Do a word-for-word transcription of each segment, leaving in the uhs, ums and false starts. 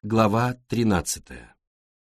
Глава тринадцатая.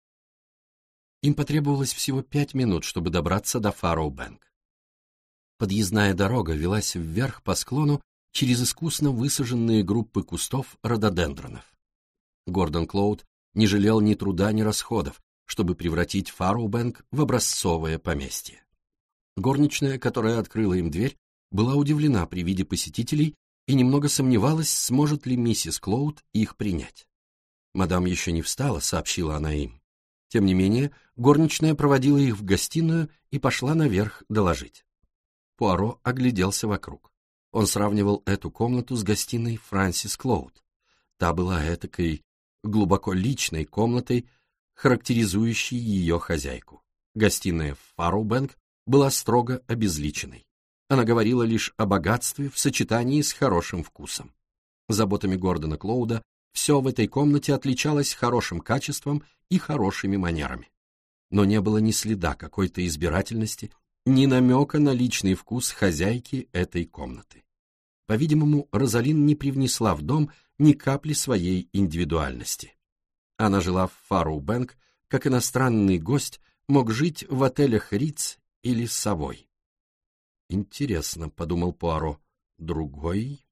Им потребовалось всего пять минут, чтобы добраться до Фарроу-Бэнк. Подъездная дорога велась вверх по склону через искусно высаженные группы кустов рододендронов. Гордон Клоуд не жалел ни труда, ни расходов, чтобы превратить Фарроу-Бэнк в образцовое поместье. Горничная, которая открыла им дверь, была удивлена при виде посетителей и немного сомневалась, сможет ли миссис Клоуд их принять. «Мадам еще не встала», — сообщила она им. Тем не менее, горничная проводила их в гостиную и пошла наверх доложить. Пуаро огляделся вокруг. Он сравнивал эту комнату с гостиной Франсис Клоуд. Та была этакой глубоко личной комнатой, характеризующей ее хозяйку. Гостиная в Фарроу-Бэнк была строго обезличенной. Она говорила лишь о богатстве в сочетании с хорошим вкусом. Заботами Гордона Клоуда все в этой комнате отличалось хорошим качеством и хорошими манерами. Но не было ни следа какой-то избирательности, ни намека на личный вкус хозяйки этой комнаты. По-видимому, Розалин не привнесла в дом ни капли своей индивидуальности. Она жила в Фарроу-Бэнк, как иностранный гость мог жить в отелях Риц или Совой. «Интересно», — подумал Пуаро, — «другой?»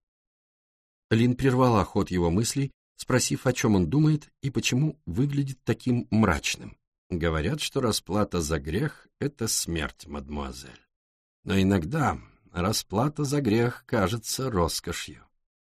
Лин прервала ход его мыслей, спросив, о чем он думает и почему выглядит таким мрачным. «Говорят, что расплата за грех — это смерть, мадемуазель. Но иногда расплата за грех кажется роскошью.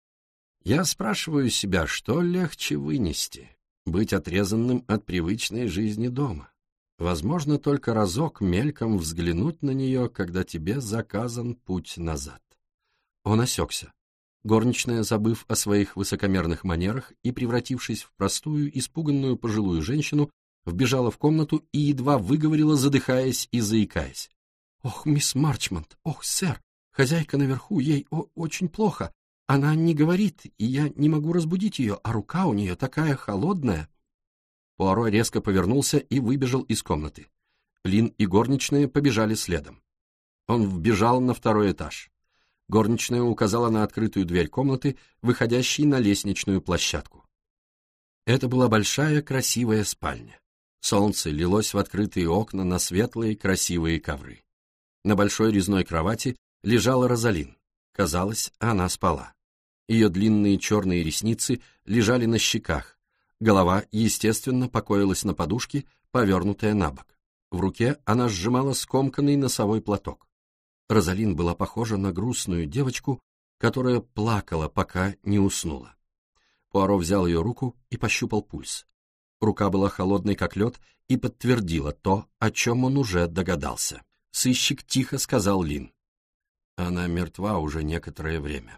Я спрашиваю себя, что легче вынести — быть отрезанным от привычной жизни дома. Возможно, только разок мельком взглянуть на нее, когда тебе заказан путь назад». Он осекся. Горничная, забыв о своих высокомерных манерах и превратившись в простую, испуганную пожилую женщину, вбежала в комнату и едва выговорила, задыхаясь и заикаясь. «Ох, мисс Марчмонт, ох, сэр, хозяйка наверху, ей о очень плохо. Она не говорит, и я не могу разбудить ее, а рука у нее такая холодная». Пуаро резко повернулся и выбежал из комнаты. Лин и горничная побежали следом. Он вбежал на второй этаж. Горничная указала на открытую дверь комнаты, выходящей на лестничную площадку. Это была большая красивая спальня. Солнце лилось в открытые окна на светлые красивые ковры. На большой резной кровати лежала Розалин. Казалось, она спала. Ее длинные черные ресницы лежали на щеках. Голова, естественно, покоилась на подушке, повернутая на бок. В руке она сжимала скомканный носовой платок. Розалин была похожа на грустную девочку, которая плакала, пока не уснула. Пуаро взял ее руку и пощупал пульс. Рука была холодной, как лед, и подтвердила то, о чем он уже догадался. Сыщик тихо сказал Лин. Она мертва уже некоторое время.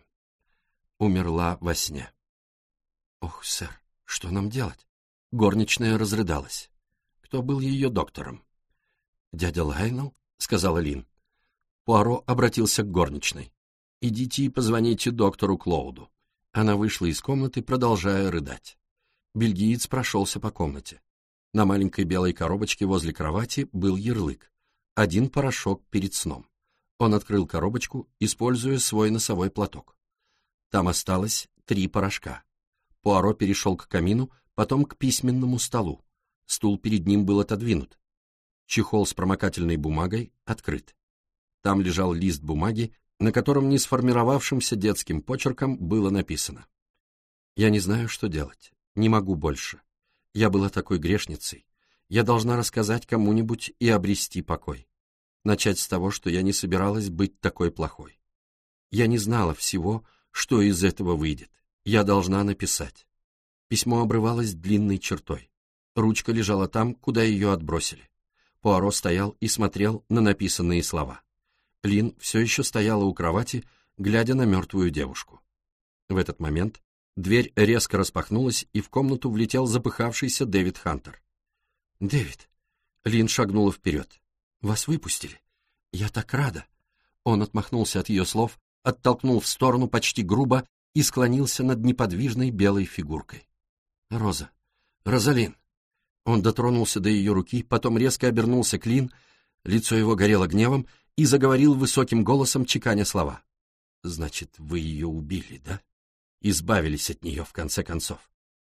Умерла во сне. «Ох, сэр, что нам делать?» Горничная разрыдалась. Кто был ее доктором? «Дядя Лайнел», — сказала Лин. Пуаро обратился к горничной. «Идите и позвоните доктору Клоуду». Она вышла из комнаты, продолжая рыдать. Бельгиец прошелся по комнате. На маленькой белой коробочке возле кровати был ярлык. Один порошок перед сном. Он открыл коробочку, используя свой носовой платок. Там осталось три порошка. Пуаро перешел к камину, потом к письменному столу. Стул перед ним был отодвинут. Чехол с промокательной бумагой открыт. Там лежал лист бумаги, на котором не сформировавшимся детским почерком было написано: «Я не знаю, что делать. Не могу больше. Я была такой грешницей. Я должна рассказать кому-нибудь и обрести покой. Начать с того, что я не собиралась быть такой плохой. Я не знала всего, что из этого выйдет. Я должна написать». Письмо обрывалось длинной чертой. Ручка лежала там, куда ее отбросили. Пуаро стоял и смотрел на написанные слова. Лин все еще стояла у кровати, глядя на мертвую девушку. В этот момент дверь резко распахнулась, и в комнату влетел запыхавшийся Дэвид Хантер. «Дэвид!» Лин шагнула вперед. «Вас выпустили? Я так рада!» Он отмахнулся от ее слов, оттолкнул в сторону почти грубо и склонился над неподвижной белой фигуркой. «Роза! Розалин!» Он дотронулся до ее руки, потом резко обернулся к Лин, лицо его горело гневом, и заговорил высоким голосом, чеканя слова. «Значит, вы ее убили, да? Избавились от нее, в конце концов.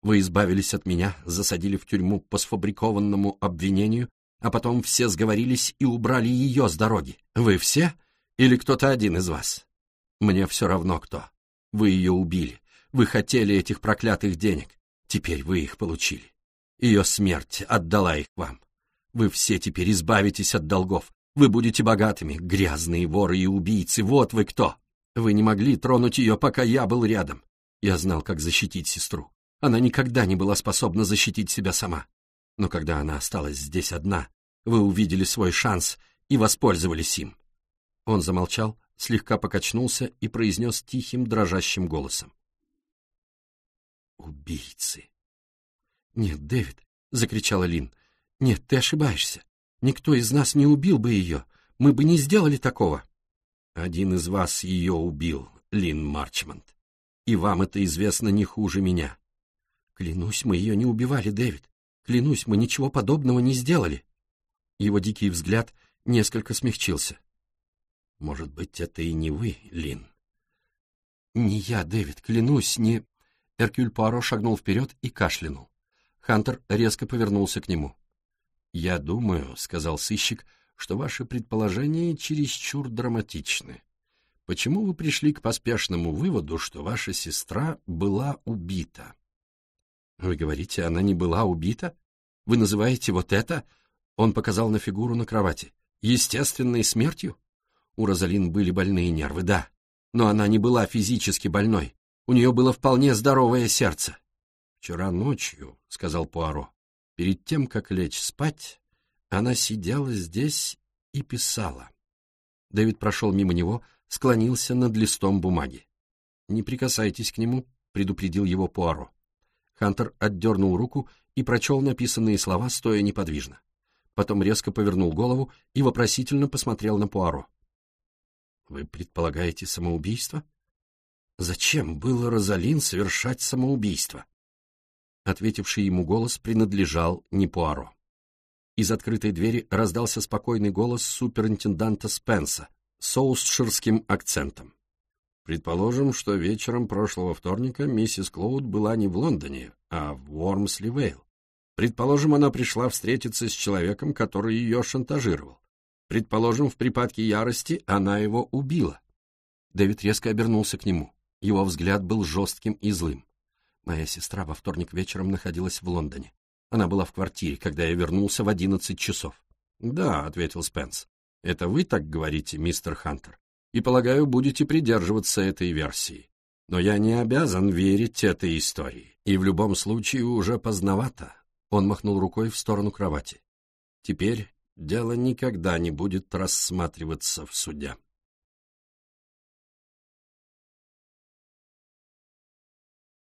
Вы избавились от меня, засадили в тюрьму по сфабрикованному обвинению, а потом все сговорились и убрали ее с дороги. Вы все или кто-то один из вас? Мне все равно кто. Вы ее убили. Вы хотели этих проклятых денег. Теперь вы их получили. Ее смерть отдала их вам. Вы все теперь избавитесь от долгов. Вы будете богатыми, грязные воры и убийцы. Вот вы кто. Вы не могли тронуть ее, пока я был рядом. Я знал, как защитить сестру. Она никогда не была способна защитить себя сама. Но когда она осталась здесь одна, вы увидели свой шанс и воспользовались им. Он замолчал, слегка покачнулся и произнес тихим, дрожащим голосом. «Убийцы!» «Нет, Дэвид!» — закричала Лин. «Нет, ты ошибаешься. Никто из нас не убил бы ее. Мы бы не сделали такого». «Один из вас ее убил, Лин Марчмонт. И вам это известно не хуже меня». «Клянусь, мы ее не убивали, Дэвид. Клянусь, мы ничего подобного не сделали». Его дикий взгляд несколько смягчился. «Может быть, это и не вы, Лин?» «Не я, Дэвид, клянусь, не...» Эркюль Пуаро шагнул вперед и кашлянул. Хантер резко повернулся к нему. «Я думаю, — сказал сыщик, — что ваши предположения чересчур драматичны. Почему вы пришли к поспешному выводу, что ваша сестра была убита?» «Вы говорите, она не была убита? Вы называете вот это?» Он показал на фигуру на кровати. «Естественной смертью?» У Розалин были больные нервы, да. Но она не была физически больной. У нее было вполне здоровое сердце. «Вчера ночью, — сказал Пуаро, — перед тем, как лечь спать, она сидела здесь и писала». Дэвид прошел мимо него, склонился над листом бумаги. «Не прикасайтесь к нему», — предупредил его Пуаро. Хантер отдернул руку и прочел написанные слова, стоя неподвижно. Потом резко повернул голову и вопросительно посмотрел на Пуаро. «Вы предполагаете самоубийство? Зачем было Розалин совершать самоубийство?» Ответивший ему голос принадлежал не Пуаро. Из открытой двери раздался спокойный голос суперинтенданта Спенса с оустширским акцентом. «Предположим, что вечером прошлого вторника миссис Клоуд была не в Лондоне, а в Уормсли-Вейл. Предположим, она пришла встретиться с человеком, который ее шантажировал. Предположим, в припадке ярости она его убила». Дэвид резко обернулся к нему. Его взгляд был жестким и злым. «Моя сестра во вторник вечером находилась в Лондоне. Она была в квартире, когда я вернулся в одиннадцать часов». «Да», — ответил Спенс. «Это вы так говорите, мистер Хантер, и, полагаю, будете придерживаться этой версии. Но я не обязан верить этой истории, и в любом случае уже поздновато». Он махнул рукой в сторону кровати. «Теперь дело никогда не будет рассматриваться в суде».